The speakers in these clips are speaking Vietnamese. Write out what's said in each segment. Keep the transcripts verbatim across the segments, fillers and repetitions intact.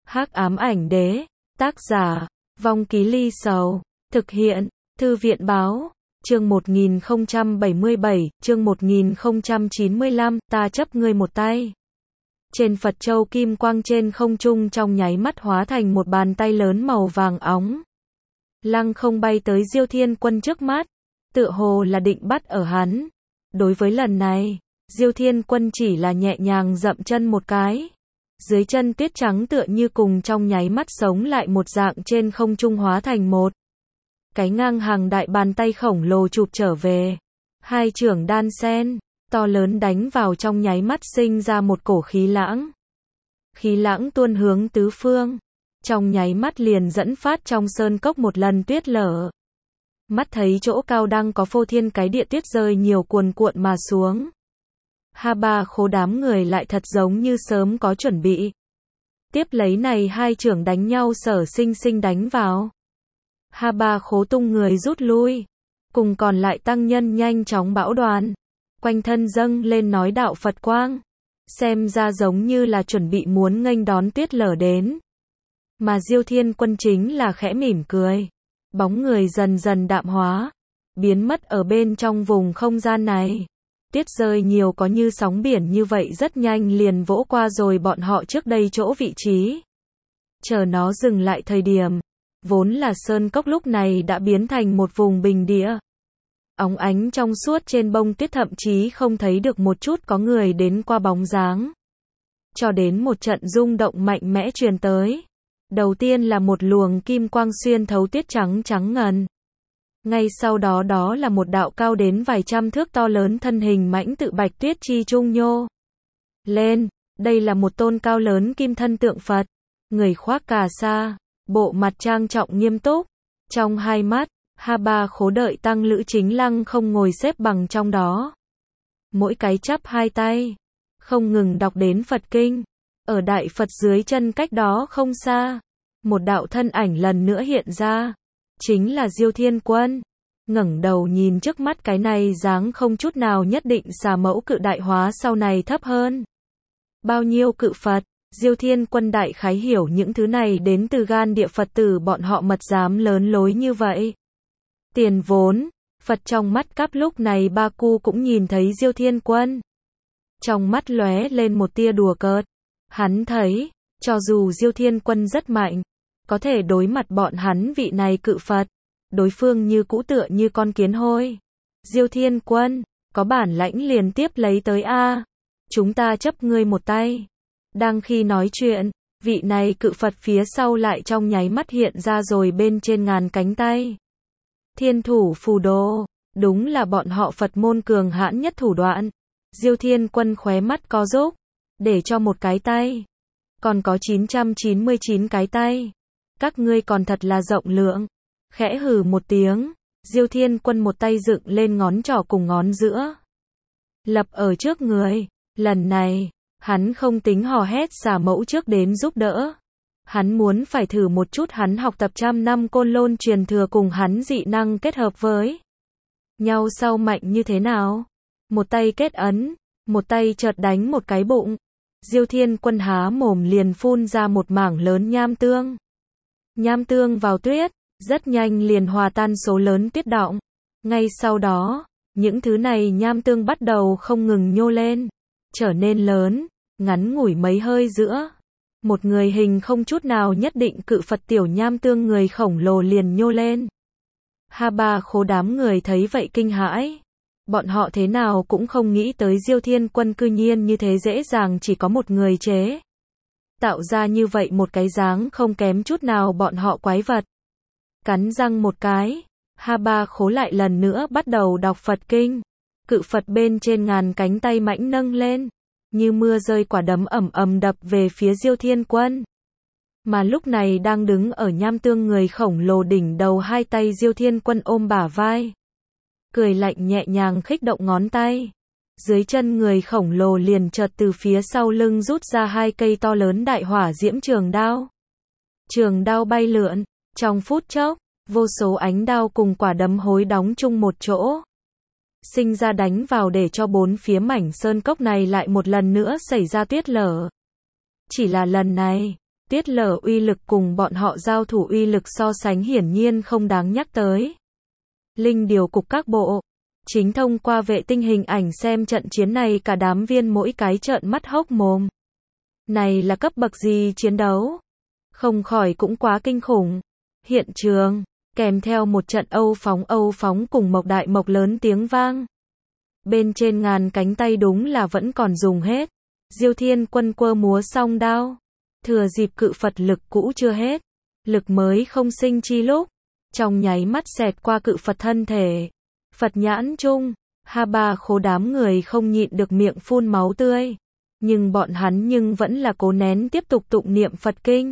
Hắc ám ảnh đế, tác giả, Vong Ký Ly Sầu, thực hiện, Thư viện báo, chương một nghìn không trăm bảy mươi bảy, chương một nghìn không trăm chín mươi lăm, ta chấp ngươi một tay. Trên Phật châu kim quang trên không trung trong nháy mắt hóa thành một bàn tay lớn màu vàng óng. Lăng không bay tới Diêu Thiên Quân trước mắt, tựa hồ là định bắt ở hắn. Đối với lần này, Diêu Thiên Quân chỉ là nhẹ nhàng dậm chân một cái. Dưới chân tuyết trắng tựa như cùng trong nháy mắt sống lại một dạng trên không trung hóa thành một cái ngang hàng đại bàn tay khổng lồ chụp trở về. Hai chưởng đan sen, to lớn đánh vào trong nháy mắt sinh ra một cổ khí lãng. Khí lãng tuôn hướng tứ phương, trong nháy mắt liền dẫn phát trong sơn cốc một lần tuyết lở. Mắt thấy chỗ cao đang có phô thiên cái địa tuyết rơi nhiều cuồn cuộn mà xuống. Ha Ba Khố đám người lại thật giống như sớm có chuẩn bị. Tiếp lấy này hai chưởng đánh nhau sở sinh sinh đánh vào. Ha Ba Khố tung người rút lui, cùng còn lại tăng nhân nhanh chóng bão đoàn, quanh thân dâng lên nói đạo Phật quang, xem ra giống như là chuẩn bị muốn nghênh đón tuyết lở đến. Mà Diêu Thiên Quân chính là khẽ mỉm cười, bóng người dần dần đạm hóa, biến mất ở bên trong vùng không gian này. Tuyết rơi nhiều có như sóng biển như vậy rất nhanh liền vỗ qua rồi bọn họ trước đây chỗ vị trí. Chờ nó dừng lại thời điểm, vốn là sơn cốc lúc này đã biến thành một vùng bình địa. Óng ánh trong suốt trên bông tuyết thậm chí không thấy được một chút có người đến qua bóng dáng. Cho đến một trận rung động mạnh mẽ truyền tới. Đầu tiên là một luồng kim quang xuyên thấu tuyết trắng trắng ngần. Ngay sau đó đó là một đạo cao đến vài trăm thước to lớn thân hình mãnh tự bạch tuyết chi trung nhô lên. Đây là một tôn cao lớn kim thân tượng Phật, người khoác cà sa, bộ mặt trang trọng nghiêm túc. Trong hai mắt, Ha Ba Khố đợi tăng lữ chính lăng không ngồi xếp bằng trong đó. Mỗi cái chắp hai tay, không ngừng đọc đến Phật kinh. Ở đại Phật dưới chân cách đó không xa, một đạo thân ảnh lần nữa hiện ra. Chính là Diêu Thiên Quân, ngẩng đầu nhìn trước mắt cái này dáng không chút nào nhất định xà mẫu cự đại hóa sau này thấp hơn bao nhiêu cự Phật. Diêu Thiên Quân đại khái hiểu những thứ này đến từ gan địa Phật tử bọn họ mật dám lớn lối như vậy. Tiền vốn, Phật trong mắt cắp lúc này Ba Cu cũng nhìn thấy Diêu Thiên Quân. Trong mắt lóe lên một tia đùa cợt. Hắn thấy, cho dù Diêu Thiên Quân rất mạnh, có thể đối mặt bọn hắn vị này cự Phật, đối phương như cũ tựa như con kiến hôi. Diêu Thiên Quân, có bản lãnh liền tiếp lấy tới a, chúng ta chấp ngươi một tay. Đang khi nói chuyện, vị này cự Phật phía sau lại trong nháy mắt hiện ra rồi bên trên ngàn cánh tay. Thiên thủ phù đồ, đúng là bọn họ Phật môn cường hãn nhất thủ đoạn. Diêu Thiên Quân khóe mắt co rúc, để cho một cái tay, còn có chín trăm chín mươi chín cái tay. Các ngươi còn thật là rộng lượng. Khẽ hừ một tiếng, Diêu Thiên Quân một tay dựng lên ngón trỏ cùng ngón giữa, lập ở trước người. Lần này, hắn không tính hò hét xả mẫu trước đến giúp đỡ. Hắn muốn phải thử một chút hắn học tập trăm năm côn lôn truyền thừa cùng hắn dị năng kết hợp với nhau sau mạnh như thế nào. Một tay kết ấn, một tay chợt đánh một cái bụng. Diêu Thiên Quân há mồm liền phun ra một mảng lớn nham tương. Nham tương vào tuyết, rất nhanh liền hòa tan số lớn tuyết đọng. Ngay sau đó, những thứ này nham tương bắt đầu không ngừng nhô lên, trở nên lớn, ngắn ngủi mấy hơi giữa. Một người hình không chút nào nhất định cự Phật tiểu nham tương người khổng lồ liền nhô lên. Ha Ba Khố đám người thấy vậy kinh hãi. Bọn họ thế nào cũng không nghĩ tới Diêu Thiên Quân cư nhiên như thế dễ dàng chỉ có một người chế tạo ra như vậy một cái dáng không kém chút nào bọn họ quái vật. Cắn răng một cái, Ha Ba Khố lại lần nữa bắt đầu đọc Phật kinh. Cự Phật bên trên ngàn cánh tay mãnh nâng lên, như mưa rơi quả đấm ầm ầm đập về phía Diêu Thiên Quân. Mà lúc này đang đứng ở nham tương người khổng lồ đỉnh đầu hai tay Diêu Thiên Quân ôm bả vai, cười lạnh nhẹ nhàng khích động ngón tay. Dưới chân người khổng lồ liền chợt từ phía sau lưng rút ra hai cây to lớn đại hỏa diễm trường đao. Trường đao bay lượn, trong phút chốc, vô số ánh đao cùng quả đấm hối đóng chung một chỗ. Sinh ra đánh vào để cho bốn phía mảnh sơn cốc này lại một lần nữa xảy ra tuyết lở. Chỉ là lần này, Tuyết lở uy lực cùng bọn họ giao thủ uy lực so sánh hiển nhiên không đáng nhắc tới. Linh điều cục các bộ, chính thông qua vệ tinh hình ảnh xem trận chiến này cả đám viên mỗi cái trợn mắt hốc mồm. Này là cấp bậc gì chiến đấu? Không khỏi cũng quá kinh khủng. Hiện trường, kèm theo một trận âu phóng âu phóng cùng mộc đại mộc lớn tiếng vang. Bên trên ngàn cánh tay đúng là vẫn còn dùng hết. Diêu Thiên Quân quơ múa song đao. Thừa dịp cự Phật lực cũ chưa hết, lực mới không sinh chi lúc, trong nháy mắt xẹt qua cự Phật thân thể. Phật nhãn chung, ha ba khố đám người không nhịn được miệng phun máu tươi. Nhưng bọn hắn nhưng vẫn là cố nén tiếp tục tụng niệm Phật kinh.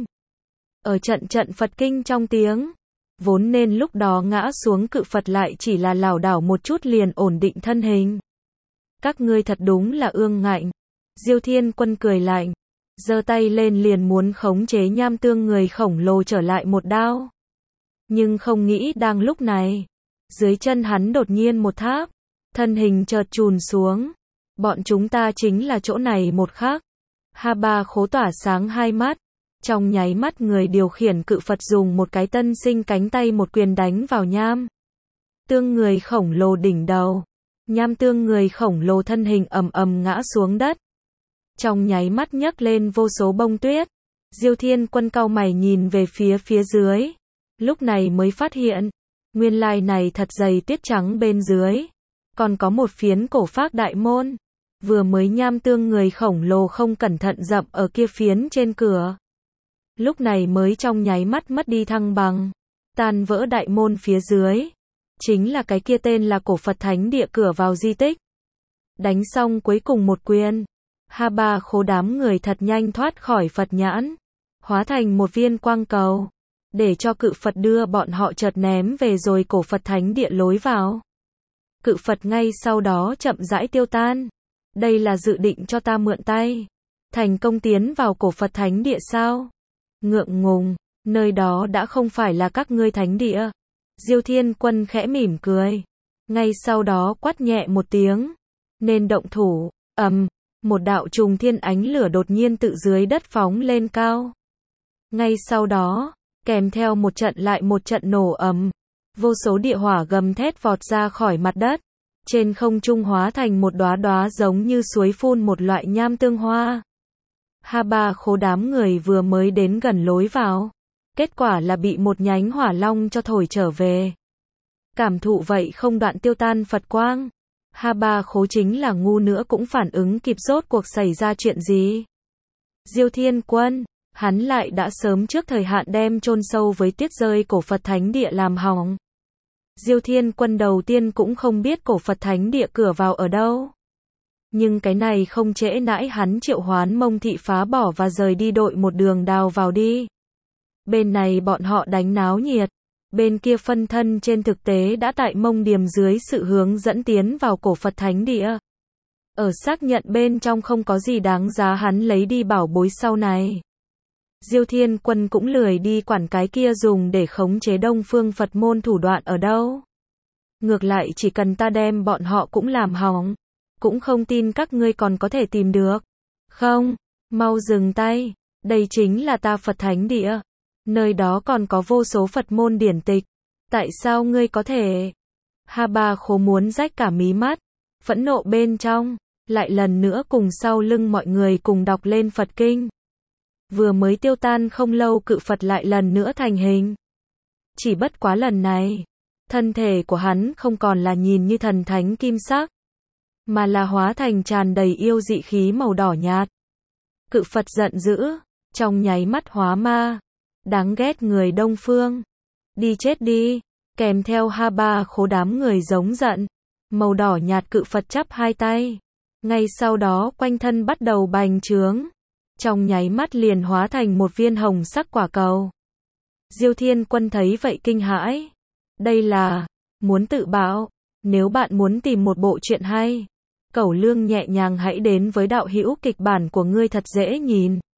Ở trận trận Phật kinh trong tiếng, vốn nên lúc đó ngã xuống cự Phật lại chỉ là lảo đảo một chút liền ổn định thân hình. Các ngươi thật đúng là ương ngạnh. Diêu Thiên Quân cười lạnh, giơ tay lên liền muốn khống chế nham tương người khổng lồ trở lại một đao. Nhưng không nghĩ đang lúc này, dưới chân hắn đột nhiên một tháp, thân hình chợt chùn xuống. Bọn chúng ta chính là chỗ này một khắc. Ha ba khố tỏa sáng hai mắt. Trong nháy mắt người điều khiển cự Phật dùng một cái tân sinh cánh tay một quyền đánh vào nham tương người khổng lồ đỉnh đầu. Nham tương người khổng lồ thân hình ầm ầm ngã xuống đất. Trong nháy mắt nhấc lên vô số bông tuyết. Diêu Thiên Quân cau mày nhìn về phía phía dưới. Lúc này mới phát hiện, nguyên lai này thật dày tuyết trắng bên dưới. Còn có một phiến cổ phác đại môn. Vừa mới nham tương người khổng lồ không cẩn thận dậm ở kia phiến trên cửa. Lúc này mới trong nháy mắt mất đi thăng bằng. Tan vỡ đại môn phía dưới. Chính là cái kia tên là cổ Phật Thánh Địa cửa vào di tích. Đánh xong cuối cùng một quyền. Ha ba khố đám người thật nhanh thoát khỏi Phật nhãn. Hóa thành một viên quang cầu. Để cho cự Phật đưa bọn họ chợt ném về rồi cổ Phật Thánh Địa lối vào. Cự Phật ngay sau đó chậm rãi tiêu tan. Đây là dự định cho ta mượn tay. Thành công tiến vào cổ Phật Thánh Địa sao? Ngượng ngùng, nơi đó đã không phải là các ngươi thánh địa. Diêu Thiên Quân khẽ mỉm cười. Ngay sau đó quát nhẹ một tiếng. Nên động thủ, ầm, một đạo trùng thiên ánh lửa đột nhiên tự dưới đất phóng lên cao. Ngay sau đó, kèm theo một trận lại một trận nổ ầm. Vô số địa hỏa gầm thét vọt ra khỏi mặt đất. Trên không trung hóa thành một đóa đóa giống như suối phun một loại nham tương hoa. Ha ba khố đám người vừa mới đến gần lối vào. Kết quả là bị một nhánh hỏa long cho thổi trở về. Cảm thụ vậy không đoạn tiêu tan Phật quang. Ha ba khố chính là ngu nữa cũng phản ứng kịp rốt cuộc xảy ra chuyện gì. Diêu Thiên Quân, hắn lại đã sớm trước thời hạn đem chôn sâu với tuyết rơi cổ Phật Thánh Địa làm hỏng. Diêu Thiên Quân đầu tiên cũng không biết cổ Phật Thánh Địa cửa vào ở đâu. Nhưng cái này không trễ nãi hắn triệu hoán Mông Thị phá bỏ và rời đi đội một đường đào vào đi. Bên này bọn họ đánh náo nhiệt. Bên kia phân thân trên thực tế đã tại Mông Điềm dưới sự hướng dẫn tiến vào cổ Phật Thánh Địa. Ở xác nhận bên trong không có gì đáng giá hắn lấy đi bảo bối sau này. Diêu Thiên Quân cũng lười đi quản cái kia dùng để khống chế Đông Phương Phật môn thủ đoạn ở đâu. Ngược lại chỉ cần ta đem bọn họ cũng làm hỏng. Cũng không tin các ngươi còn có thể tìm được. Không, mau dừng tay. Đây chính là ta Phật Thánh Địa. Nơi đó còn có vô số Phật môn điển tịch. Tại sao ngươi có thể? Ha ba khố muốn rách cả mí mắt. Phẫn nộ bên trong. Lại lần nữa cùng sau lưng mọi người cùng đọc lên Phật kinh. Vừa mới tiêu tan không lâu cự Phật lại lần nữa thành hình. Chỉ bất quá lần này. Thân thể của hắn không còn là nhìn như thần thánh kim sắc. Mà là hóa thành tràn đầy yêu dị khí màu đỏ nhạt. Cự Phật giận dữ. Trong nháy mắt hóa ma. Đáng ghét người Đông Phương. Đi chết đi. Kèm theo ha ba khố đám người giống giận. Màu đỏ nhạt cự Phật chắp hai tay. Ngay sau đó quanh thân bắt đầu bành trướng. Trong nháy mắt liền hóa thành một viên hồng sắc quả cầu. Diêu Thiên Quân thấy vậy kinh hãi. Đây là muốn tự bạo. Nếu bạn muốn tìm một bộ truyện hay, Cẩu Lương nhẹ nhàng hãy đến với đạo hữu kịch bản của ngươi thật dễ nhìn.